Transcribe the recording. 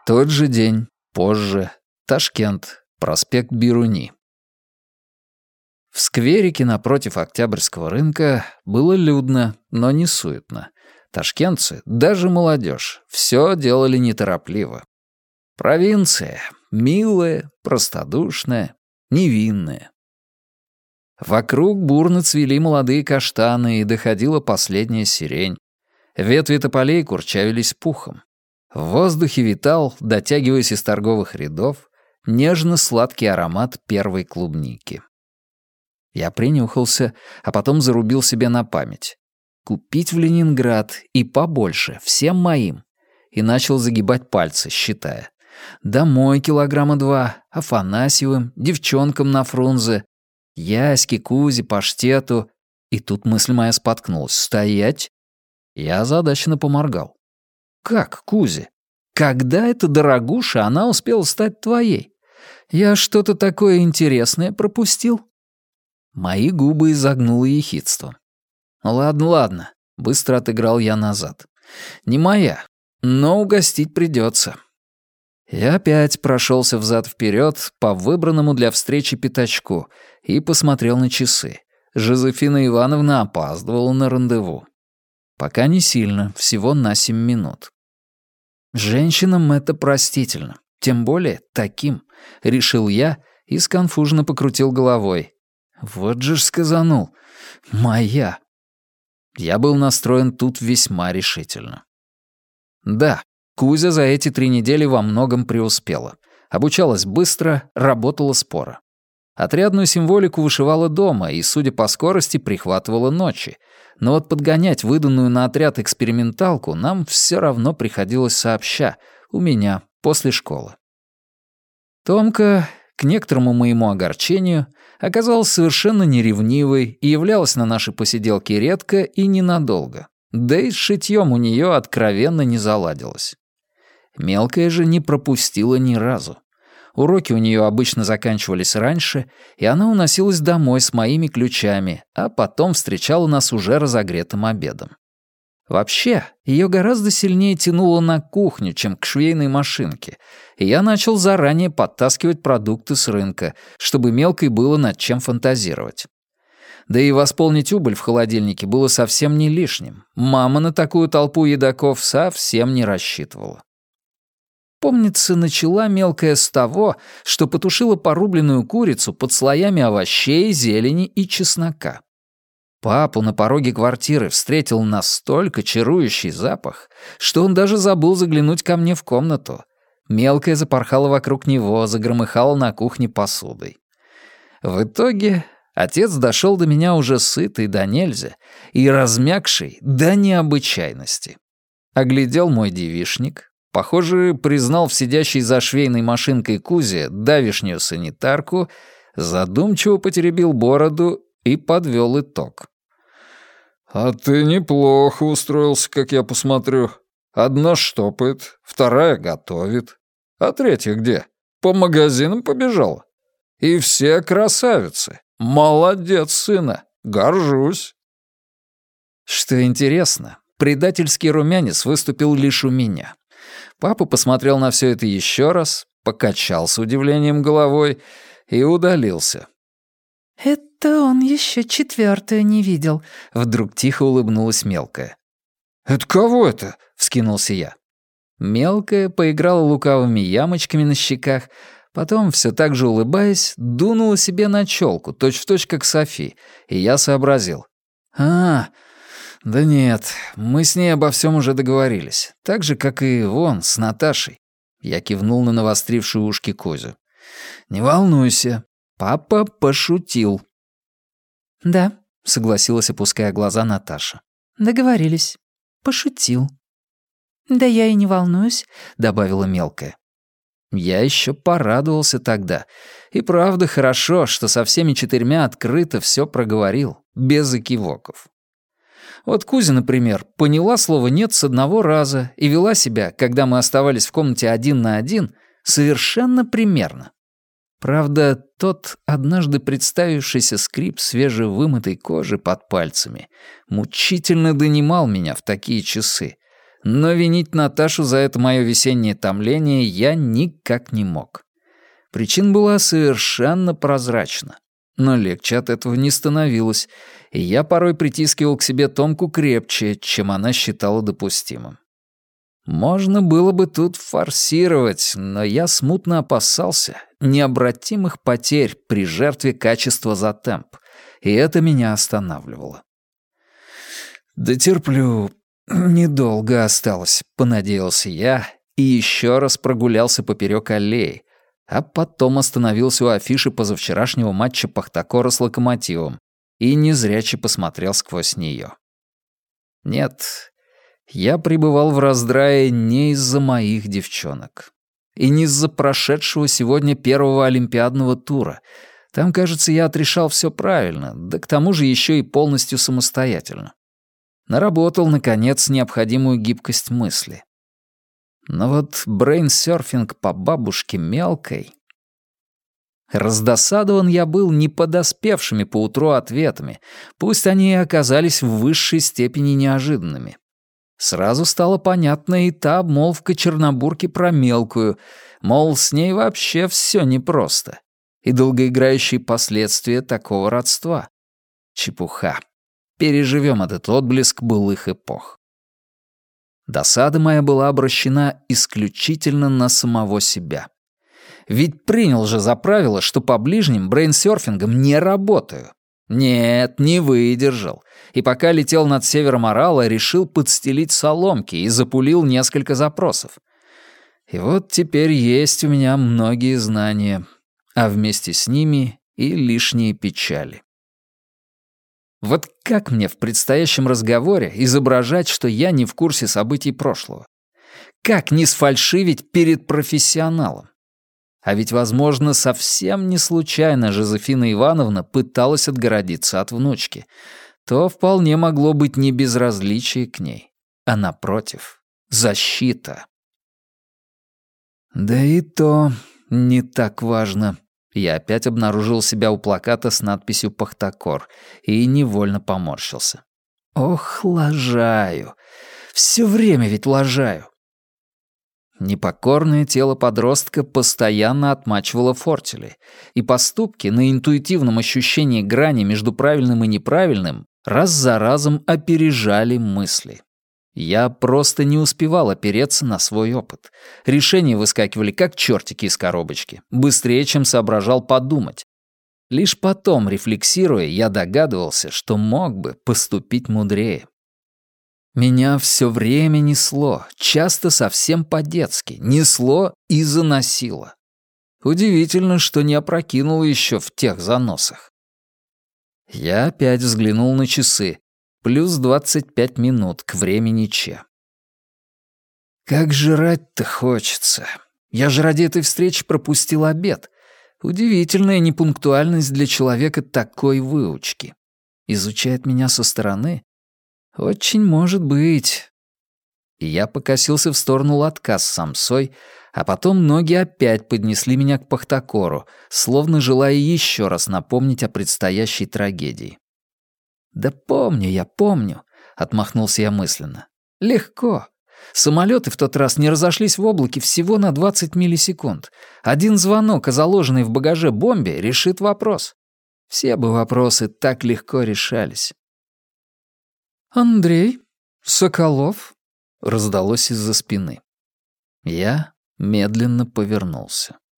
Тот же день, позже, Ташкент, проспект Бируни. В скверике напротив Октябрьского рынка было людно, но не суетно. Ташкентцы, даже молодежь, все делали неторопливо. Провинция, милая, простодушная, невинная. Вокруг бурно цвели молодые каштаны, и доходила последняя сирень. Ветви тополей курчавились пухом. В воздухе витал, дотягиваясь из торговых рядов, нежно-сладкий аромат первой клубники. Я принюхался, а потом зарубил себе на память. Купить в Ленинград и побольше, всем моим. И начал загибать пальцы, считая. Домой килограмма 2, Афанасьевым, девчонкам на Фрунзе, Яське, Кузе, Паштету. И тут мысль моя споткнулась. Стоять? Я озадаченно поморгал. Как, Кузе? Когда эта дорогуша она успела стать твоей? Я что-то такое интересное пропустил? Мои губы изогнуло ехидство. Ладно, быстро отыграл я назад. Не моя, но угостить придется. Я опять прошелся взад-вперед по выбранному для встречи пятачку и посмотрел на часы. Жозефина Ивановна опаздывала на рандеву. Пока не сильно, всего на 7 минут. Женщинам это простительно, тем более таким, решил я и сконфуженно покрутил головой. Вот же ж сказанул. Моя. Я был настроен тут весьма решительно. Да, Кузя за эти 3 недели во многом преуспела. Обучалась быстро, работала споро. Отрядную символику вышивала дома и, судя по скорости, прихватывала ночи. Но вот подгонять выданную на отряд эксперименталку нам все равно приходилось сообща, у меня, после школы. Томка, к некоторому моему огорчению, оказалась совершенно неревнивой и являлась на наши посиделки редко и ненадолго. Да и с шитьем у нее откровенно не заладилось. Мелкая же не пропустила ни разу. Уроки у нее обычно заканчивались раньше, и она уносилась домой с моими ключами, а потом встречала нас уже разогретым обедом. Вообще, ее гораздо сильнее тянуло на кухню, чем к швейной машинке, и я начал заранее подтаскивать продукты с рынка, чтобы мелкой было над чем фантазировать. Да и восполнить убыль в холодильнике было совсем не лишним. Мама на такую толпу едоков совсем не рассчитывала. Помнится, начала мелкая с того, что потушила порубленную курицу под слоями овощей, зелени и чеснока. Папу на пороге квартиры встретил настолько чарующий запах, что он даже забыл заглянуть ко мне в комнату. Мелкая запорхала вокруг него, загромыхала на кухне посудой. В итоге отец дошел до меня уже сытый до нельзя и размягший до необычайности. Оглядел мой девичник, похоже, признал в сидящей за швейной машинкой Кузе давишнюю санитарку, задумчиво потеребил бороду и подвел итог. «А ты неплохо устроился, как я посмотрю. Одна штопает, вторая готовит. А третья где? По магазинам побежала. И все красавицы. Молодец, сына. Горжусь». Что интересно, предательский румянец выступил лишь у меня. Папа посмотрел на все это еще раз, покачал с удивлением головой и удалился. «Это он еще 4-ю не видел», — вдруг тихо улыбнулась мелкая. «Это кого это?» — вскинулся я. Мелкая поиграла лукавыми ямочками на щеках, потом, все так же улыбаясь, дунула себе на челку, точь-в-точь как Софи, и я сообразил. Да нет, мы с ней обо всем уже договорились, так же, как и вон, с Наташей». Я кивнул на навострившую ушки Кузю. «Не волнуйся, папа пошутил». «Да», — согласилась, опуская глаза, Наташа. «Договорились. Пошутил». «Да я и не волнуюсь», — добавила мелкая. Я еще порадовался тогда. И правда хорошо, что со всеми 4 открыто все проговорил, без экивоков. Вот Кузя, например, поняла слово «нет» с одного раза и вела себя, когда мы оставались в комнате 1 на 1, совершенно примерно. Правда, тот однажды представившийся скрип свежевымытой кожи под пальцами мучительно донимал меня в такие часы. Но винить Наташу за это мое весеннее томление я никак не мог. Причина была совершенно прозрачна. Но легче от этого не становилось, и я порой притискивал к себе Томку крепче, чем она считала допустимым. Можно было бы тут форсировать, но я смутно опасался необратимых потерь при жертве качества за темп, и это меня останавливало. «Дотерплю, недолго осталось», — понадеялся я, и еще раз прогулялся поперек аллеи, а потом остановился у афиши позавчерашнего матча Пахтакора с Локомотивом и незряче посмотрел сквозь нее. Нет, я пребывал в раздрае не из-за моих девчонок. И не из-за прошедшего сегодня первого олимпиадного тура. Там, кажется, я отрешал все правильно, да к тому же еще и полностью самостоятельно. Наработал, наконец, необходимую гибкость мысли. Но вот брейнсерфинг по бабушке мелкой... Раздосадован я был не подоспевшими поутру ответами, пусть они и оказались в высшей степени неожиданными. Сразу стало понятна и та обмолвка Чернобурки про мелкую, мол, с ней вообще все непросто, и долгоиграющие последствия такого родства. Чепуха. Переживем этот отблеск былых эпох. Досада моя была обращена исключительно на самого себя. Ведь принял же за правило, что по ближним брейнсерфингом не работаю. Нет, не выдержал. И пока летел над севером Орала, решил подстелить соломки и запулил несколько запросов. И вот теперь есть у меня многие знания, а вместе с ними и лишние печали. Вот как мне в предстоящем разговоре изображать, что я не в курсе событий прошлого? Как не сфальшивить перед профессионалом? А ведь, возможно, совсем не случайно Жозефина Ивановна пыталась отгородиться от внучки. То вполне могло быть не безразличие к ней, а, напротив, защита. Да и то не так важно. Я опять обнаружил себя у плаката с надписью «Пахтакор» и невольно поморщился. Ох, лажаю. Все время ведь лажаю. Непокорное тело подростка постоянно отмачивало фортели, и поступки на интуитивном ощущении грани между правильным и неправильным раз за разом опережали мысли. Я просто не успевал опереться на свой опыт. Решения выскакивали как чертики из коробочки, быстрее, чем соображал подумать. Лишь потом, рефлексируя, я догадывался, что мог бы поступить мудрее. Меня все время несло, часто совсем по-детски, несло и заносило. Удивительно, что не опрокинул еще в тех заносах. Я опять взглянул на часы. Плюс 25 минут к времени Че. Как жрать-то хочется. Я же ради этой встречи пропустил обед. Удивительная непунктуальность для человека такой выучки. Изучает меня со стороны? Очень может быть. И я покосился в сторону лотка с самсой, а потом ноги опять поднесли меня к Пахтакору, словно желая еще раз напомнить о предстоящей трагедии. «Да помню я, помню», — отмахнулся я мысленно. «Легко. Самолеты в тот раз не разошлись в облаке всего на 20 миллисекунд. Один звонок о заложенной в багаже бомбе решит вопрос. Все бы вопросы так легко решались». «Андрей? Соколов?» — раздалось из-за спины. Я медленно повернулся.